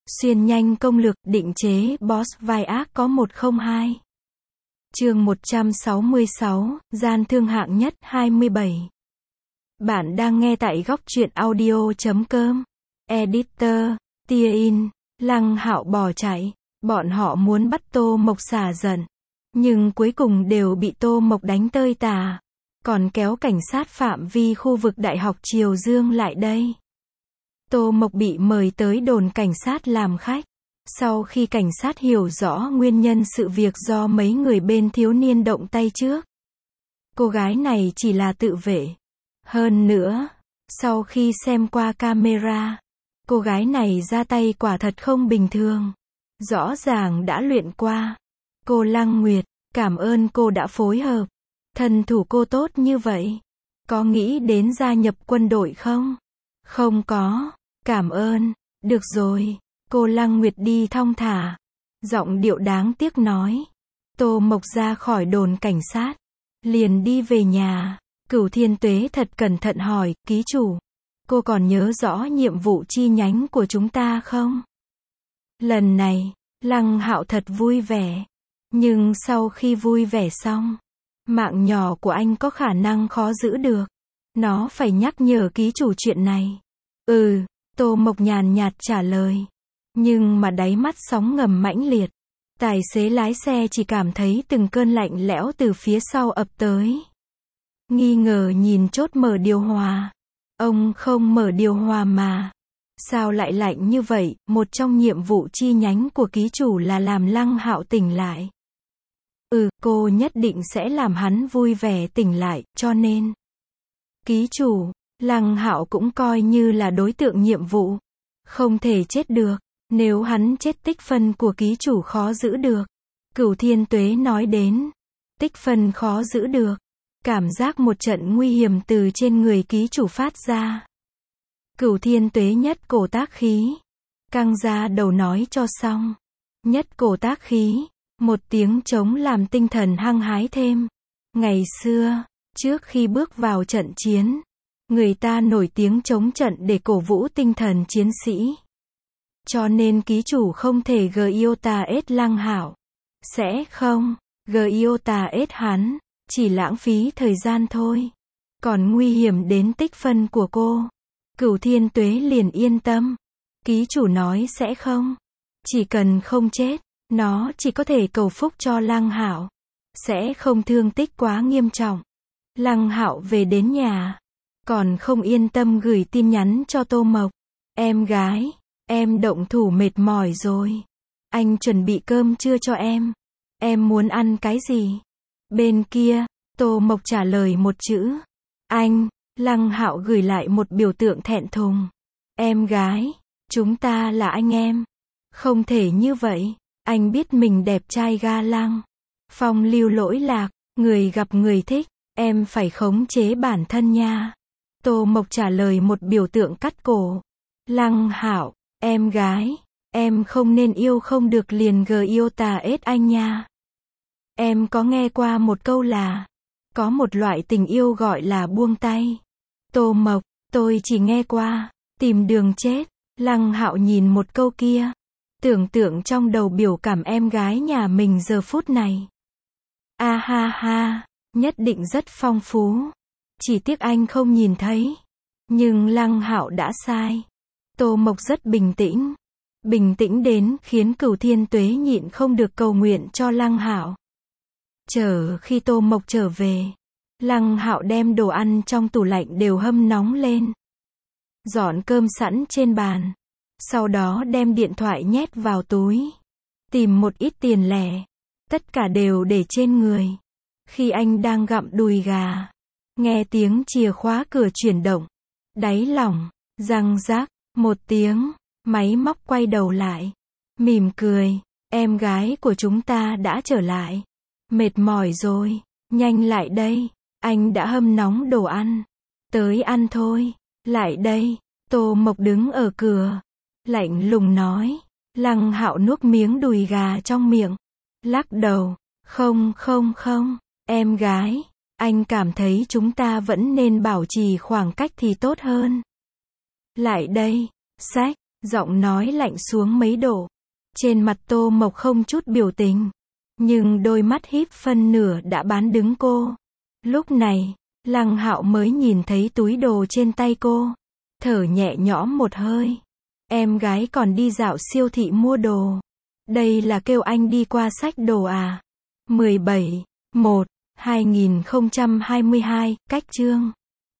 Xuyên nhanh công lược, định chế boss vai ác có 102. Chương 166, gian thương hạng nhất 27. Bạn đang nghe tại góc truyện audio.com. Editor, tia in, Lăng Hạo bỏ chạy. Bọn họ muốn bắt Tô Mộc xả giận, nhưng cuối cùng đều bị Tô Mộc đánh tơi tả. Còn kéo cảnh sát phạm vi khu vực Đại học Triều Dương lại đây. Tô Mộc bị mời tới đồn cảnh sát làm khách. Sau khi cảnh sát hiểu rõ nguyên nhân sự việc do mấy người bên thiếu niên động tay trước, cô gái này chỉ là tự vệ. Hơn nữa, sau khi xem qua camera, cô gái này ra tay quả thật không bình thường. Rõ ràng đã luyện qua. Cô Lăng Nguyệt, cảm ơn cô đã phối hợp. Thân thủ cô tốt như vậy. Có nghĩ đến gia nhập quân đội không? Không có. Cảm ơn. Được rồi. Cô Lăng Nguyệt đi thong thả. Giọng điệu đáng tiếc nói. Tô Mộc ra khỏi đồn cảnh sát. Liền đi về nhà. Cửu Thiên Tuế thật cẩn thận hỏi, ký chủ. Cô còn nhớ rõ nhiệm vụ chi nhánh của chúng ta không? Lần này, Lăng Hạo thật vui vẻ. Nhưng sau khi vui vẻ xong, mạng nhỏ của anh có khả năng khó giữ được. Nó phải nhắc nhở ký chủ chuyện này. Tô Mộc nhàn nhạt trả lời. Nhưng mà đáy mắt sóng ngầm mãnh liệt. Tài xế lái xe chỉ cảm thấy từng cơn lạnh lẽo từ phía sau ập tới. Nghi ngờ nhìn chốt mở điều hòa. Ông không mở điều hòa mà. Sao lại lạnh như vậy? Một trong nhiệm vụ chi nhánh của ký chủ là làm Lăng Hạo tỉnh lại. Cô nhất định sẽ làm hắn vui vẻ tỉnh lại, cho nên. Ký chủ, Lăng Hạo cũng coi như là đối tượng nhiệm vụ. Không thể chết được. Nếu hắn chết tích phân của ký chủ khó giữ được. Cửu Thiên Tuế nói đến. Tích phân khó giữ được. Cảm giác một trận nguy hiểm từ trên người ký chủ phát ra. Cửu Thiên Tuế nhất cổ tác khí. Căng ra đầu nói cho xong. Nhất cổ tác khí. Một tiếng trống làm tinh thần hăng hái thêm. Ngày xưa, trước khi bước vào trận chiến, người ta nổi tiếng chống trận để cổ vũ tinh thần chiến sĩ. Cho nên ký chủ không thể Giota ết Lăng Hạo. Sẽ không, Giota ết hắn, chỉ lãng phí thời gian thôi. Còn nguy hiểm đến tích phân của cô. Cửu Thiên Tuế liền yên tâm. Ký chủ nói sẽ không. Chỉ cần không chết, nó chỉ có thể cầu phúc cho Lăng Hạo. Sẽ không thương tích quá nghiêm trọng. Lăng Hạo về đến nhà. Còn không yên tâm gửi tin nhắn cho Tô Mộc. Em gái, em động thủ mệt mỏi rồi. Anh chuẩn bị cơm trưa cho em. Em muốn ăn cái gì? Bên kia, Tô Mộc trả lời một chữ. Anh. Lăng Hạo gửi lại một biểu tượng thẹn thùng. Em gái, chúng ta là anh em. Không thể như vậy. Anh biết mình đẹp trai ga lăng. Phong lưu lỗi lạc, người gặp người thích. Em phải khống chế bản thân nha. Tô Mộc trả lời một biểu tượng cắt cổ. Lăng Hạo, em gái, em không nên yêu không được liền Giota ết anh nha. Em có nghe qua một câu là, có một loại tình yêu gọi là buông tay. Tô Mộc, tôi chỉ nghe qua, tìm đường chết. Lăng Hạo nhìn một câu kia, tưởng tượng trong đầu biểu cảm em gái nhà mình giờ phút này. A ha ha, nhất định rất phong phú. Chỉ tiếc anh không nhìn thấy. Nhưng Lăng Hạo đã sai. Tô Mộc rất bình tĩnh. Bình tĩnh đến khiến Cửu Thiên Tuế nhịn không được cầu nguyện cho Lăng Hạo. Khi Tô Mộc trở về, Lăng Hạo đem đồ ăn trong tủ lạnh đều hâm nóng lên. Dọn cơm sẵn trên bàn. Sau đó đem điện thoại nhét vào túi. Tìm một ít tiền lẻ. Tất cả đều để trên người. Khi anh đang gặm đùi gà, nghe tiếng chìa khóa cửa chuyển động. Đáy lòng, răng rác, một tiếng, máy móc quay đầu lại. Mỉm cười, em gái của chúng ta đã trở lại. Mệt mỏi rồi, nhanh lại đây, anh đã hâm nóng đồ ăn. Tới ăn thôi, lại đây. Tô Mộc đứng ở cửa, lạnh lùng nói. Lăng Hạo nuốt miếng đùi gà trong miệng, lắc đầu. Không, em gái, anh cảm thấy chúng ta vẫn nên bảo trì khoảng cách thì tốt hơn. Lại đây, xách, Giọng nói lạnh xuống mấy độ. Trên mặt Tô Mộc không chút biểu tình. Nhưng đôi mắt híp phân nửa đã bán đứng cô. Lúc này, Lăng Hạo mới nhìn thấy túi đồ trên tay cô. Thở nhẹ nhõm một hơi. Em gái còn đi dạo siêu thị mua đồ. Đây là kêu anh đi qua xách đồ à? 17/1/2022, cách chương